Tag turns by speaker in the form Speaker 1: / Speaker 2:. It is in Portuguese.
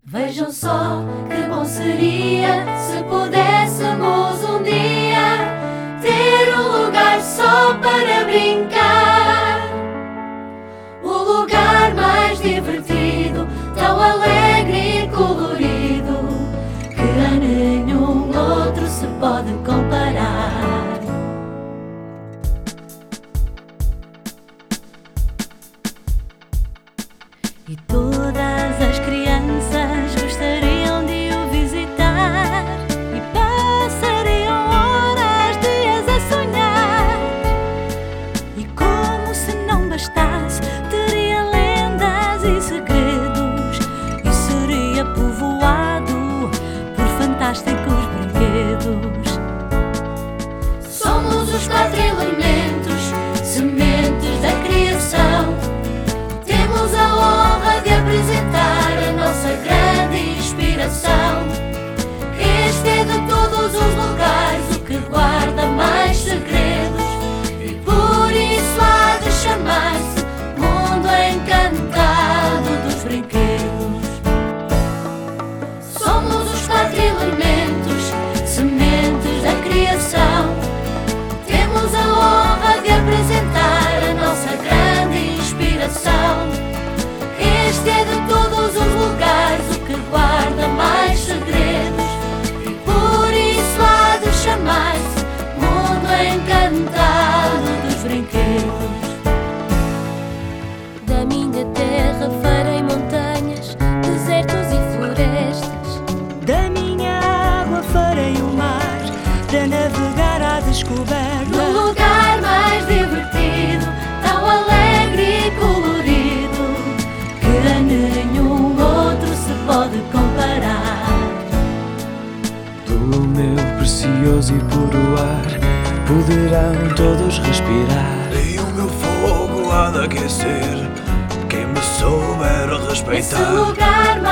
Speaker 1: Vejam só que bom seria se pudéssemos um dia ter um lugar só para brincar. O lugar mais divertido, tão alegre e colorido, que a nenhum outro se pode comparar. E todas as crianças gostariam de o visitar e passariam horas, dias a sonhar. E como se não bastasse, teria lendas e segredos e seria povoado por fantásticos brinquedos. Somos os 4 elementos, sementes da criação. Temos a honra de apresentar a nossa grande inspiração. Este é de todos os lugares o que guarda mais segredos, e por isso há de chamar-se Mundo Encantado dos Brinquedos. Somos os 4 elementos, sementes da criação. Temos a honra de apresentar a nossa grande inspiração. Este é de todos os lugares o que guarda mais segredos, e por isso há de chamar-se Mundo Encantado dos Brinquedos. Da minha terra farei montanhas, desertos e florestas.
Speaker 2: Da minha água farei o mar, para navegar à descoberta.
Speaker 1: No lugar mais divertido, tão alegre e colorido, que a nenhum outro se pode comparar.
Speaker 3: Do meu precioso e puro ar poderão todos respirar.
Speaker 4: E o meu fogo há de aquecer quem me souber
Speaker 1: Esse
Speaker 4: respeitar.
Speaker 1: lugar